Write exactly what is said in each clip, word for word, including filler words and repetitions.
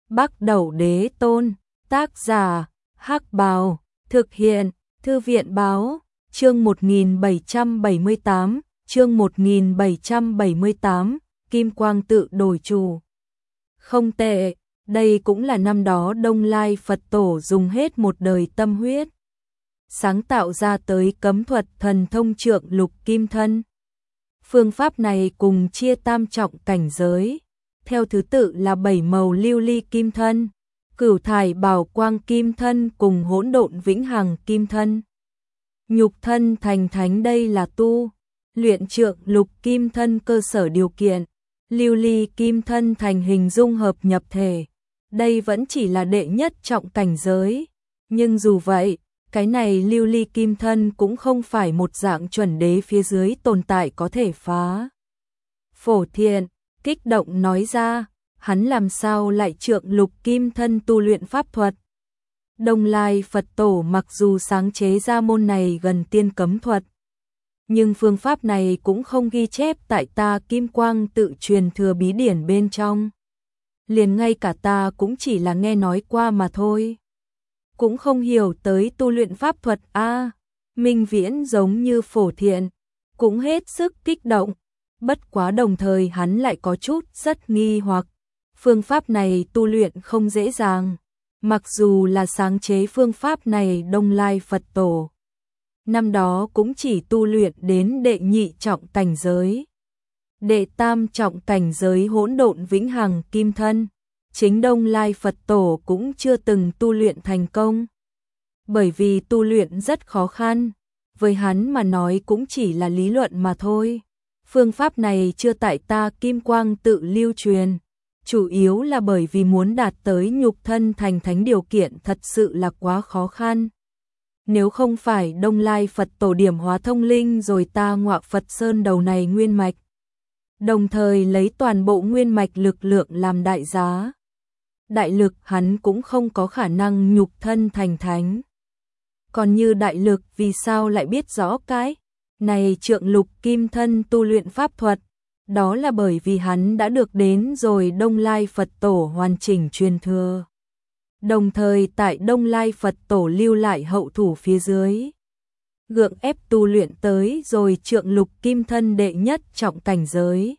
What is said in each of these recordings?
Bắc Đẩu Đế Tôn, tác giả, Hắc Bào, thực hiện, Thư viện Báo, chương một nghìn bảy trăm bảy mươi tám, chương một nghìn bảy trăm bảy mươi tám, Kim Quang tự đổi chủ. Không tệ, đây cũng là năm đó Đông Lai Phật Tổ dùng hết một đời tâm huyết sáng tạo ra tới cấm thuật thần thông trượng lục kim thân. Phương pháp này cùng chia tam trọng cảnh giới, theo thứ tự là bảy màu lưu ly kim thân, cửu thải bảo quang kim thân cùng hỗn độn vĩnh hằng kim thân. Nhục thân thành thánh đây là tu luyện trượng lục kim thân cơ sở điều kiện, lưu ly kim thân thành hình dung hợp nhập thể. Đây vẫn chỉ là đệ nhất trọng cảnh giới, nhưng dù vậy, cái này lưu ly kim thân cũng không phải một dạng chuẩn đế phía dưới tồn tại có thể phá. Phổ Thiện kích động nói ra, hắn làm sao lại trượng lục kim thân tu luyện pháp thuật. Đông Lai Phật Tổ mặc dù sáng chế ra môn này gần tiên cấm thuật, nhưng phương pháp này cũng không ghi chép tại ta Kim Quang tự truyền thừa bí điển bên trong. Liền ngay cả ta cũng chỉ là nghe nói qua mà thôi, cũng không hiểu tới tu luyện pháp thuật a. À, Minh Viễn giống như Phổ Thiện, cũng hết sức kích động, bất quá đồng thời hắn lại có chút rất nghi hoặc. Phương pháp này tu luyện không dễ dàng, mặc dù là sáng chế phương pháp này Đông Lai Phật Tổ năm đó cũng chỉ tu luyện đến đệ nhị trọng cảnh giới. Đệ tam trọng cảnh giới hỗn độn vĩnh hằng kim thân, chính Đông Lai Phật Tổ cũng chưa từng tu luyện thành công. Bởi vì tu luyện rất khó khăn, với hắn mà nói cũng chỉ là lý luận mà thôi. Phương pháp này chưa tại ta Kim Quang tự lưu truyền, chủ yếu là bởi vì muốn đạt tới nhục thân thành thánh điều kiện thật sự là quá khó khăn. Nếu không phải Đông Lai Phật Tổ điểm hóa thông linh rồi ta ngọa Phật Sơn đầu này nguyên mạch, đồng thời lấy toàn bộ nguyên mạch lực lượng làm đại giá, đại lực hắn cũng không có khả năng nhục thân thành thánh. Còn như đại lực vì sao lại biết rõ cái này trượng lục kim thân tu luyện pháp thuật, đó là bởi vì hắn đã được đến rồi Đông Lai Phật Tổ hoàn chỉnh truyền thừa. Đồng thời tại Đông Lai Phật Tổ lưu lại hậu thủ phía dưới, gượng ép tu luyện tới rồi trượng lục kim thân đệ nhất trọng cảnh giới.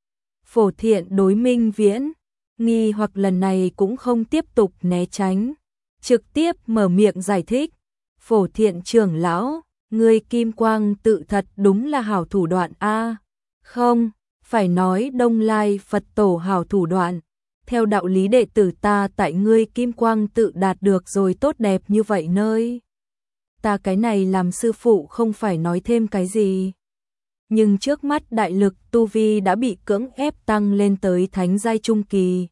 Phổ Thiện đối Minh Viễn nghi hoặc lần này cũng không tiếp tục né tránh, trực tiếp mở miệng giải thích. Phổ Thiện trưởng lão, người Kim Quang tự thật đúng là hảo thủ đoạn a. À, không, phải nói Đông Lai Phật Tổ hảo thủ đoạn. Theo đạo lý đệ tử ta tại ngươi Kim Quang tự đạt được rồi tốt đẹp như vậy nơi. Ta cái này làm sư phụ không phải nói thêm cái gì. Nhưng trước mắt đại lực tu vi đã bị cưỡng ép tăng lên tới thánh giai trung kỳ,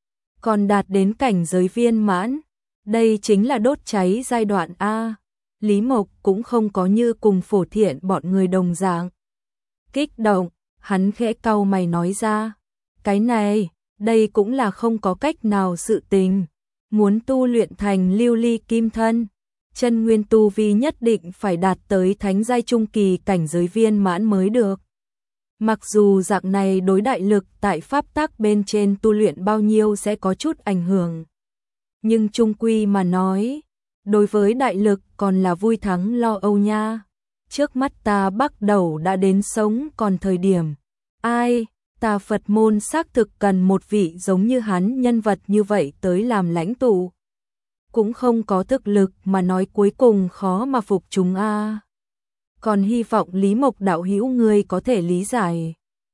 còn đạt đến cảnh giới viên mãn. Đây chính là đốt cháy giai đoạn A. Lý Mộc cũng không có như cùng Phổ Thiện bọn người đồng dạng kích động, hắn khẽ cau mày nói ra, cái này, đây cũng là không có cách nào sự tình. Muốn tu luyện thành lưu ly kim thân, chân nguyên tu vi nhất định phải đạt tới thánh giai trung kỳ cảnh giới viên mãn mới được. Mặc dù dạng này đối đại lực tại pháp tắc bên trên tu luyện bao nhiêu sẽ có chút ảnh hưởng, nhưng chung quy mà nói, đối với đại lực còn là vui thắng lo âu nha. Trước mắt ta bắt đầu đã đến sống còn thời điểm. Ai, ta Phật môn xác thực cần một vị giống như hắn nhân vật như vậy tới làm lãnh tụ. Cũng không có thực lực mà nói cuối cùng khó mà phục chúng a. À. Còn hy vọng Lý Mộc đạo hữu ngươi có thể lý giải.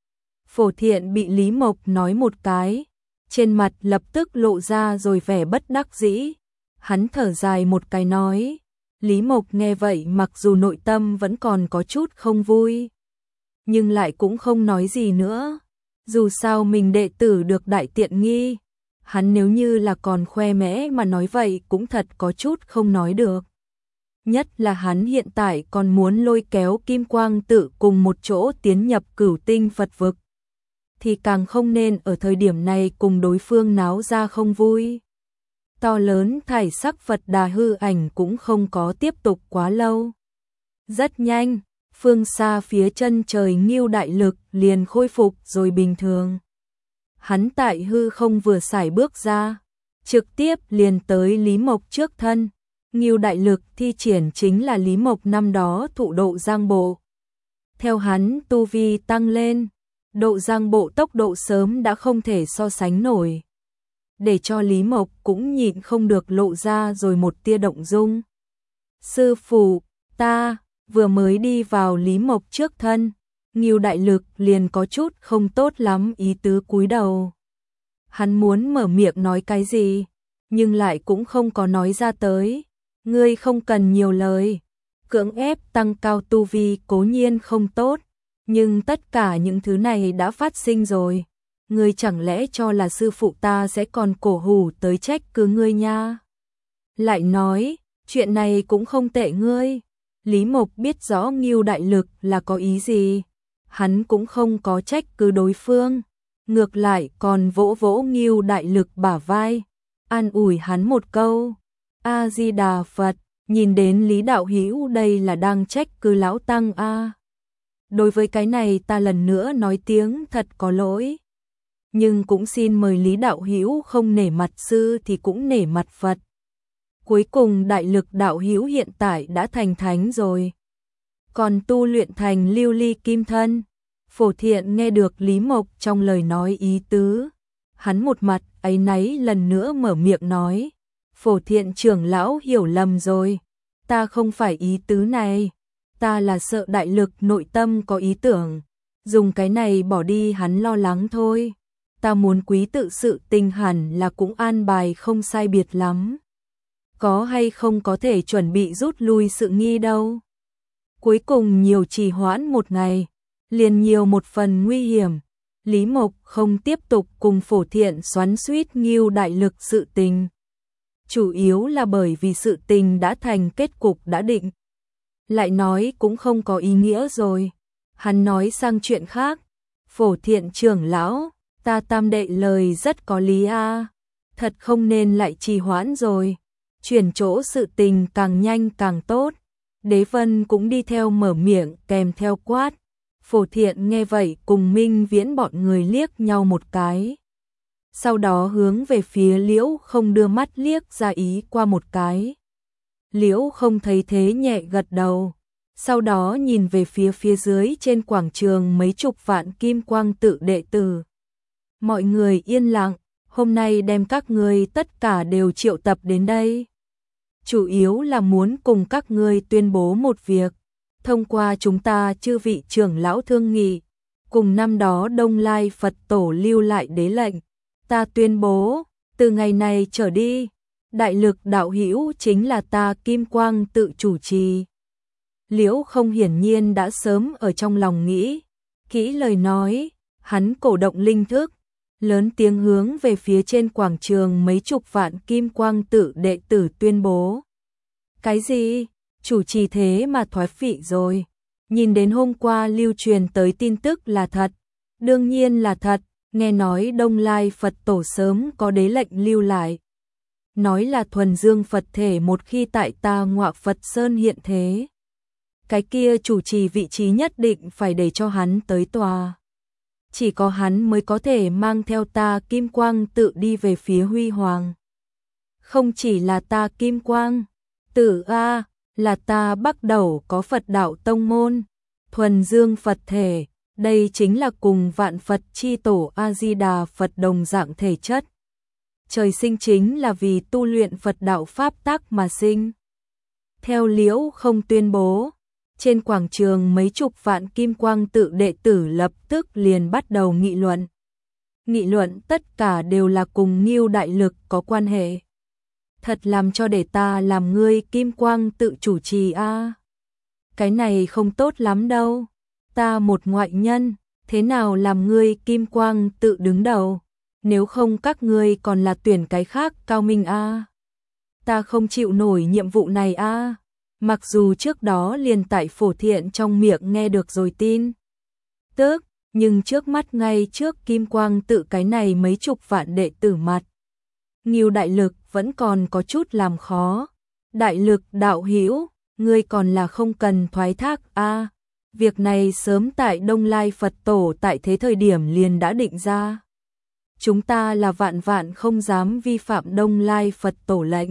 Phổ Thiện bị Lý Mộc nói một cái, trên mặt lập tức lộ ra rồi vẻ bất đắc dĩ. Hắn thở dài một cái nói, Lý Mộc nghe vậy mặc dù nội tâm vẫn còn có chút không vui, nhưng lại cũng không nói gì nữa. Dù sao mình đệ tử được đại tiện nghi, hắn nếu như là còn khoe mẽ mà nói vậy cũng thật có chút không nói được. Nhất là hắn hiện tại còn muốn lôi kéo Kim Quang tự cùng một chỗ tiến nhập cửu tinh Phật vực, thì càng không nên ở thời điểm này cùng đối phương náo ra không vui. To lớn thải sắc Phật Đà hư ảnh cũng không có tiếp tục quá lâu. Rất nhanh, phương xa phía chân trời Ngưu đại lực liền khôi phục rồi bình thường. Hắn tại hư không vừa sải bước ra, trực tiếp liền tới Lý Mộc trước thân. Ngưu đại lực thi triển chính là Lý Mộc năm đó thụ độ giang bộ. Theo hắn tu vi tăng lên, độ giang bộ tốc độ sớm đã không thể so sánh nổi. Để cho Lý Mộc cũng nhịn không được lộ ra rồi một tia động dung. Sư phụ, ta vừa mới đi vào Lý Mộc trước thân, Ngưu đại lực liền có chút không tốt lắm ý tứ cúi đầu. Hắn muốn mở miệng nói cái gì, nhưng lại cũng không có nói ra tới. Ngươi không cần nhiều lời, cưỡng ép tăng cao tu vi cố nhiên không tốt, nhưng tất cả những thứ này đã phát sinh rồi. Ngươi chẳng lẽ cho là sư phụ ta sẽ còn cổ hủ tới trách cứ ngươi nha? Lại nói, chuyện này cũng không tệ ngươi. Lý Mộc biết rõ Ngưu đại lực là có ý gì, hắn cũng không có trách cứ đối phương, ngược lại còn vỗ vỗ Ngưu đại lực bả vai, an ủi hắn một câu. A Di Đà Phật, nhìn đến Lý đạo hữu đây là đang trách cứ lão tăng a. Đối với cái này ta lần nữa nói tiếng thật có lỗi. Nhưng cũng xin mời Lý đạo hữu không nể mặt sư thì cũng nể mặt Phật. Cuối cùng đại lực đạo hữu hiện tại đã thành thánh rồi, còn tu luyện thành lưu ly kim thân. Phổ Thiện nghe được Lý Mộc trong lời nói ý tứ, hắn một mặt áy náy lần nữa mở miệng nói. Phổ Thiện trưởng lão hiểu lầm rồi, ta không phải ý tứ này, ta là sợ đại lực nội tâm có ý tưởng, dùng cái này bỏ đi hắn lo lắng thôi. Ta muốn quý tự sự tình hẳn là cũng an bài không sai biệt lắm. Có hay không có thể chuẩn bị rút lui sự nghi đâu. Cuối cùng nhiều trì hoãn một ngày, liền nhiều một phần nguy hiểm. Lý Mộc không tiếp tục cùng Phổ Thiện xoắn xuýt Ngưu đại lực sự tình. Chủ yếu là bởi vì sự tình đã thành kết cục đã định. Lại nói cũng không có ý nghĩa rồi. Hắn nói sang chuyện khác. Phổ Thiện trưởng lão, ta tam đệ lời rất có lý a, thật không nên lại trì hoãn rồi. Chuyển chỗ sự tình càng nhanh càng tốt. Đế Vân cũng đi theo mở miệng kèm theo quát. Phổ Thiện nghe vậy cùng Minh Viễn bọn người liếc nhau một cái. Sau đó hướng về phía Liễu Không đưa mắt liếc ra ý qua một cái. Liễu Không thấy thế nhẹ gật đầu. Sau đó nhìn về phía phía dưới trên quảng trường mấy chục vạn kim quang tự đệ tử. Mọi người yên lặng, hôm nay đem các ngươi tất cả đều triệu tập đến đây. Chủ yếu là muốn cùng các ngươi tuyên bố một việc. Thông qua chúng ta chư vị trưởng lão thương nghị, cùng năm đó Đông Lai Phật Tổ lưu lại đế lệnh. Ta tuyên bố, từ ngày này trở đi, đại lực đạo hữu chính là ta Kim Quang tự chủ trì. Liễu Không hiển nhiên đã sớm ở trong lòng nghĩ kỹ lời nói, hắn cổ động linh thức, lớn tiếng hướng về phía trên quảng trường mấy chục vạn Kim Quang tự đệ tử tuyên bố. Cái gì? Chủ trì thế mà thoái vị rồi. Nhìn đến hôm qua lưu truyền tới tin tức là thật. Đương nhiên là thật, nghe nói Đông Lai Phật Tổ sớm có đế lệnh lưu lại. Nói là thuần dương Phật thể một khi tại ta Ngọa Phật Sơn hiện thế. Cái kia chủ trì vị trí nhất định phải để cho hắn tới tòa. Chỉ có hắn mới có thể mang theo ta Kim Quang tự đi về phía Huy Hoàng. Không chỉ là ta Kim Quang tự A, là ta bắt đầu có Phật đạo tông môn, thuần dương Phật thể, đây chính là cùng vạn Phật chi tổ A-di-đà Phật đồng dạng thể chất. Trời sinh chính là vì tu luyện Phật đạo pháp tắc mà sinh. Theo Liễu Không tuyên bố, trên quảng trường mấy chục vạn kim quang tự đệ tử lập tức liền bắt đầu nghị luận. Nghị luận tất cả đều là cùng Ngưu đại lực có quan hệ. Thật làm cho để ta làm ngươi Kim Quang tự chủ trì a. Cái này không tốt lắm đâu. Ta một ngoại nhân, thế nào làm ngươi Kim Quang tự đứng đầu? Nếu không các ngươi còn là tuyển cái khác cao minh a. Ta không chịu nổi nhiệm vụ này a. Mặc dù trước đó liền tại Phổ Thiện trong miệng nghe được rồi tin tức, nhưng trước mắt ngay trước Kim Quang tự cái này mấy chục vạn đệ tử mặt, Ngưu đại lực vẫn còn có chút làm khó. Đại lực đạo hữu, ngươi còn là không cần thoái thác a. Việc này sớm tại Đông Lai Phật Tổ tại thế thời điểm liền đã định ra. chúng ta là vạn vạn không dám vi phạm Đông Lai Phật tổ lệnh.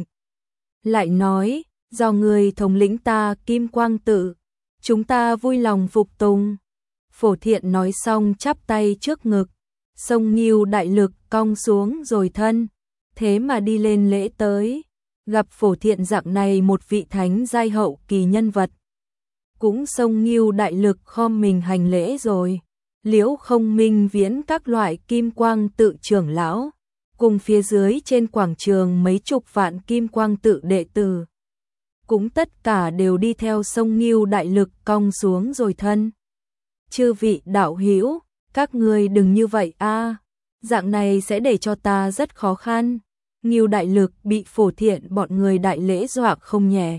Lại nói, do người thống lĩnh ta Kim Quang Tự, chúng ta vui lòng phục tùng. Phổ Thiện nói xong chắp tay trước ngực, sông Ngưu đại lực cong xuống rồi thân, thế mà đi lên lễ tới. Gặp Phổ Thiện dạng này một vị thánh giai hậu kỳ nhân vật, cũng sông Ngưu đại lực khom mình hành lễ rồi. Liễu Không Minh Viễn các loại Kim Quang Tự trưởng lão, cùng phía dưới trên quảng trường mấy chục vạn Kim Quang Tự đệ tử, cũng tất cả đều đi theo sông Ngưu đại lực cong xuống rồi thân. Chư vị đạo hữu, các ngươi đừng như vậy a, dạng này sẽ để cho ta rất khó khăn. Ngưu đại lực bị Phổ Thiện bọn người đại lễ dọa không nhẹ.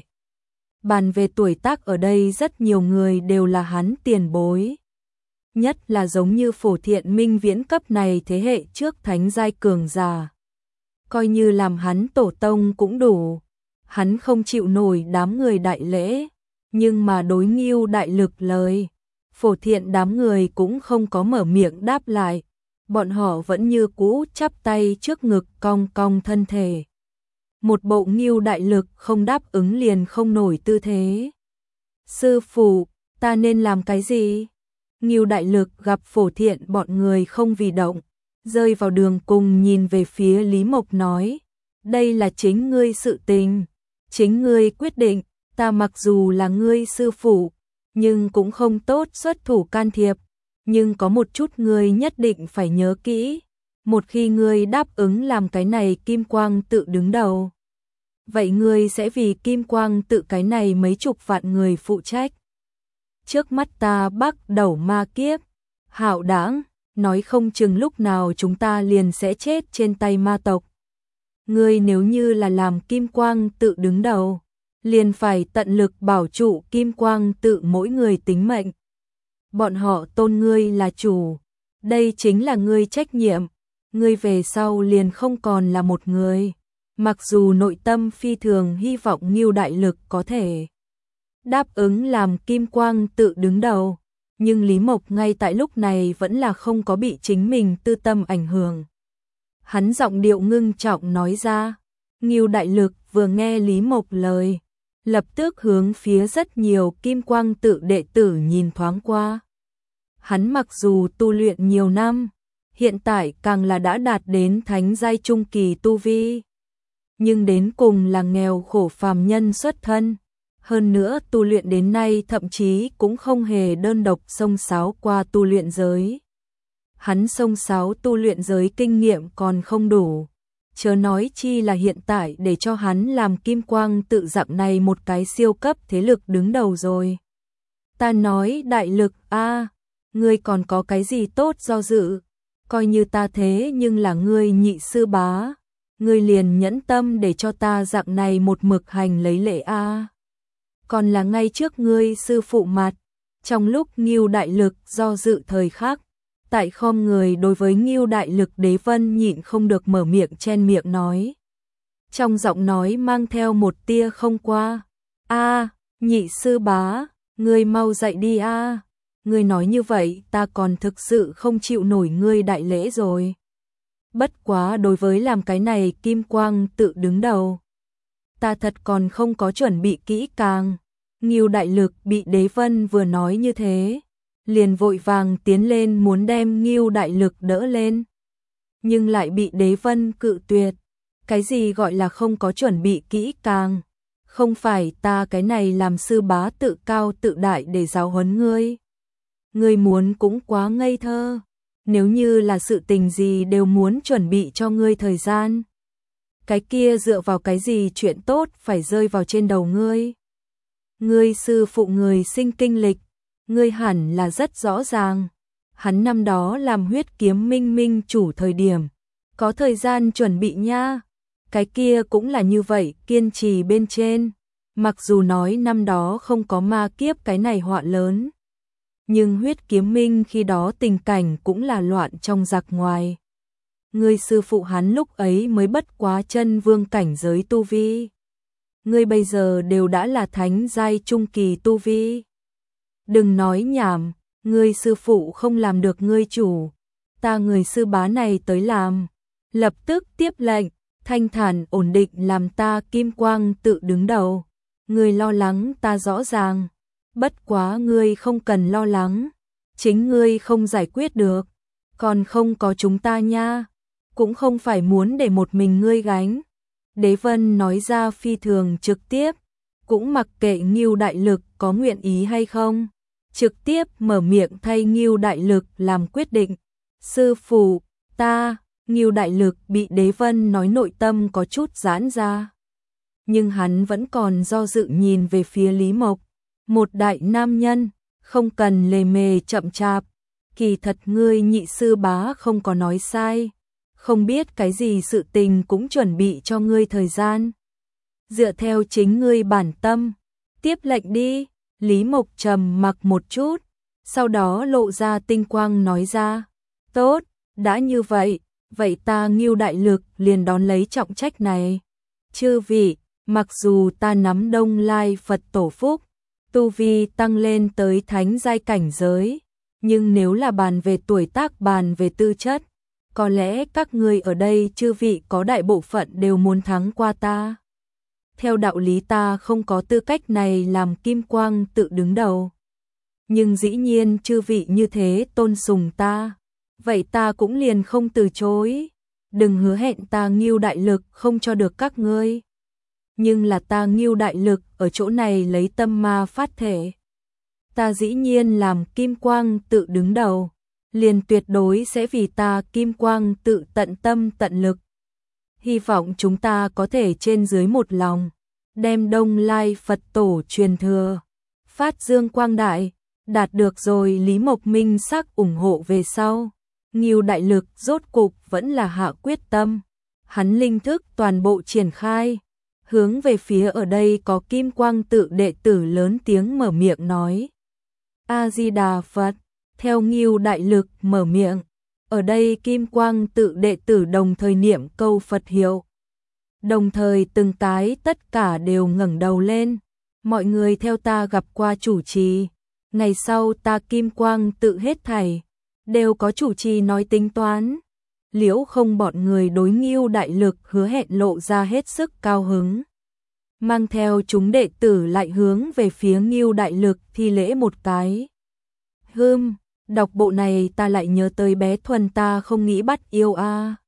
Bàn về tuổi tác ở đây rất nhiều người đều là hắn tiền bối. Nhất là giống như Phổ Thiện Minh Viễn cấp này thế hệ trước thánh giai cường già. Coi như làm hắn tổ tông cũng đủ. Hắn không chịu nổi đám người đại lễ, nhưng mà đối Ngưu đại lực lời, Phổ Thiện đám người cũng không có mở miệng đáp lại. Bọn họ vẫn như cũ chắp tay trước ngực cong cong thân thể. Một bộ Ngưu đại lực không đáp ứng liền không nổi tư thế. Sư phụ, ta nên làm cái gì? Ngưu đại lực gặp Phổ Thiện bọn người không vì động, rơi vào đường cùng nhìn về phía Lý Mộc nói, đây là chính ngươi sự tình, chính ngươi quyết định, ta mặc dù là ngươi sư phụ, nhưng cũng không tốt xuất thủ can thiệp, nhưng có một chút ngươi nhất định phải nhớ kỹ, một khi ngươi đáp ứng làm cái này Kim Quang Tự đứng đầu, vậy ngươi sẽ vì Kim Quang Tự cái này mấy chục vạn người phụ trách. Trước mắt ta bắt đầu ma kiếp, hạo đãng, nói không chừng lúc nào chúng ta liền sẽ chết trên tay ma tộc. Ngươi nếu như là làm Kim Quang Tự đứng đầu, liền phải tận lực bảo trụ Kim Quang Tự mỗi người tính mệnh. Bọn họ tôn ngươi là chủ, đây chính là ngươi trách nhiệm, ngươi về sau liền không còn là một người. Mặc dù nội tâm phi thường hy vọng Ngưu đại lực có thể đáp ứng làm Kim Quang Tự đứng đầu, nhưng Lý Mộc ngay tại lúc này vẫn là không có bị chính mình tư tâm ảnh hưởng. Hắn giọng điệu ngưng trọng nói ra, Ngưu đại lực vừa nghe Lý Mộc lời, lập tức hướng phía rất nhiều Kim Quang Tự đệ tử nhìn thoáng qua. Hắn mặc dù tu luyện nhiều năm, hiện tại càng là đã đạt đến thánh giai trung kỳ tu vi, nhưng đến cùng là nghèo khổ phàm nhân xuất thân. Hơn nữa tu luyện đến nay thậm chí cũng không hề đơn độc xông xáo qua tu luyện giới. Hắn xông xáo tu luyện giới kinh nghiệm còn không đủ, chớ nói chi là hiện tại để cho hắn làm Kim Quang Tự dạng này một cái siêu cấp thế lực đứng đầu rồi. Ta nói đại lực a, ngươi còn có cái gì tốt do dự, coi như ta thế nhưng là ngươi nhị sư bá, ngươi liền nhẫn tâm để cho ta dạng này một mực hành lấy lễ a. Còn là ngay trước ngươi sư phụ mặt, trong lúc Ngưu đại lực do dự thời khắc, tại khom người đối với Ngưu đại lực Đế Vân nhịn không được mở miệng chen miệng nói. Trong giọng nói mang theo một tia không qua, a, nhị sư bá, ngươi mau dậy đi a, ngươi nói như vậy ta còn thực sự không chịu nổi ngươi đại lễ rồi. Bất quá đối với làm cái này Kim Quang Tự đứng đầu, ta thật còn không có chuẩn bị kỹ càng. Ngưu đại lực bị Đế Vân vừa nói như thế, liền vội vàng tiến lên muốn đem Ngưu đại lực đỡ lên, nhưng lại bị Đế Vân cự tuyệt. Cái gì gọi là không có chuẩn bị kỹ càng? Không phải ta cái này làm sư bá tự cao tự đại để giáo huấn ngươi. Ngươi muốn cũng quá ngây thơ. Nếu như là sự tình gì đều muốn chuẩn bị cho ngươi thời gian, cái kia dựa vào cái gì chuyện tốt phải rơi vào trên đầu ngươi? Ngươi sư phụ người sinh kinh lịch, ngươi hẳn là rất rõ ràng. Hắn năm đó làm Huyết Kiếm Minh Minh chủ thời điểm, có thời gian chuẩn bị nha. Cái kia cũng là như vậy, kiên trì bên trên. Mặc dù nói năm đó không có ma kiếp cái này họa lớn, nhưng Huyết Kiếm Minh khi đó tình cảnh cũng là loạn trong giặc ngoài. Ngươi sư phụ hắn lúc ấy mới bất quá chân vương cảnh giới tu vi. Ngươi bây giờ đều đã là thánh giai trung kỳ tu vi. Đừng nói nhảm, ngươi sư phụ không làm được ngươi chủ, ta người sư bá này tới làm. Lập tức tiếp lệnh, thanh thản ổn định làm ta kim quang tự đứng đầu. Ngươi lo lắng ta rõ ràng, bất quá ngươi không cần lo lắng, chính ngươi không giải quyết được, còn không có chúng ta nha, cũng không phải muốn để một mình ngươi gánh. Đế Vân nói ra phi thường trực tiếp, cũng mặc kệ Ngưu Đại Lực có nguyện ý hay không, trực tiếp mở miệng thay Ngưu Đại Lực làm quyết định. Sư phụ, ta, Ngưu Đại Lực bị Đế Vân nói nội tâm có chút giãn ra. Nhưng hắn vẫn còn do dự nhìn về phía Lý Mộc, một đại nam nhân, không cần lề mề chậm chạp, kỳ thật ngươi nhị sư bá không có nói sai, không biết cái gì sự tình cũng chuẩn bị cho ngươi thời gian. Dựa theo chính ngươi bản tâm, tiếp lệnh đi. Lý Mộc trầm mặc một chút, sau đó lộ ra tinh quang nói ra, tốt, đã như vậy, vậy ta Ngưu Đại Lực liền đón lấy trọng trách này. Chư vị, mặc dù ta nắm Đông Lai Phật tổ phúc, tu vi tăng lên tới thánh giai cảnh giới, nhưng nếu là bàn về tuổi tác bàn về tư chất, có lẽ các ngươi ở đây chư vị có đại bộ phận đều muốn thắng qua ta. Theo đạo lý ta không có tư cách này làm kim quang tự đứng đầu. Nhưng dĩ nhiên chư vị như thế tôn sùng ta, vậy ta cũng liền không từ chối. Đừng hứa hẹn ta Ngưu Đại Lực không cho được các ngươi. Nhưng là ta Ngưu Đại Lực ở chỗ này lấy tâm ma phát thể. Ta dĩ nhiên làm kim quang tự đứng đầu, liền tuyệt đối sẽ vì ta kim quang tự tận tâm tận lực. Hy vọng chúng ta có thể trên dưới một lòng, đem Đông Lai Phật tổ truyền thừa, phát dương quang đại, đạt được rồi. Lý Mộc minh sắc ủng hộ về sau. Ngưu Đại Lực rốt cục vẫn là hạ quyết tâm, hắn linh thức toàn bộ triển khai, hướng về phía ở đây có kim quang tự đệ tử lớn tiếng mở miệng nói. A-di-đà Phật, theo Ngưu Đại Lực mở miệng, ở đây kim quang tự đệ tử đồng thời niệm câu Phật hiệu. Đồng thời từng cái tất cả đều ngẩng đầu lên, mọi người theo ta gặp qua chủ trì, ngày sau ta kim quang tự hết thảy, đều có chủ trì nói tính toán. Liễu Không bọn người đối Ngưu Đại Lực hứa hẹn lộ ra hết sức cao hứng. Mang theo chúng đệ tử lại hướng về phía Ngưu Đại Lực thi lễ một cái. Hừm, đọc bộ này ta lại nhớ tới bé Thuần ta không nghĩ bắt yêu a. À.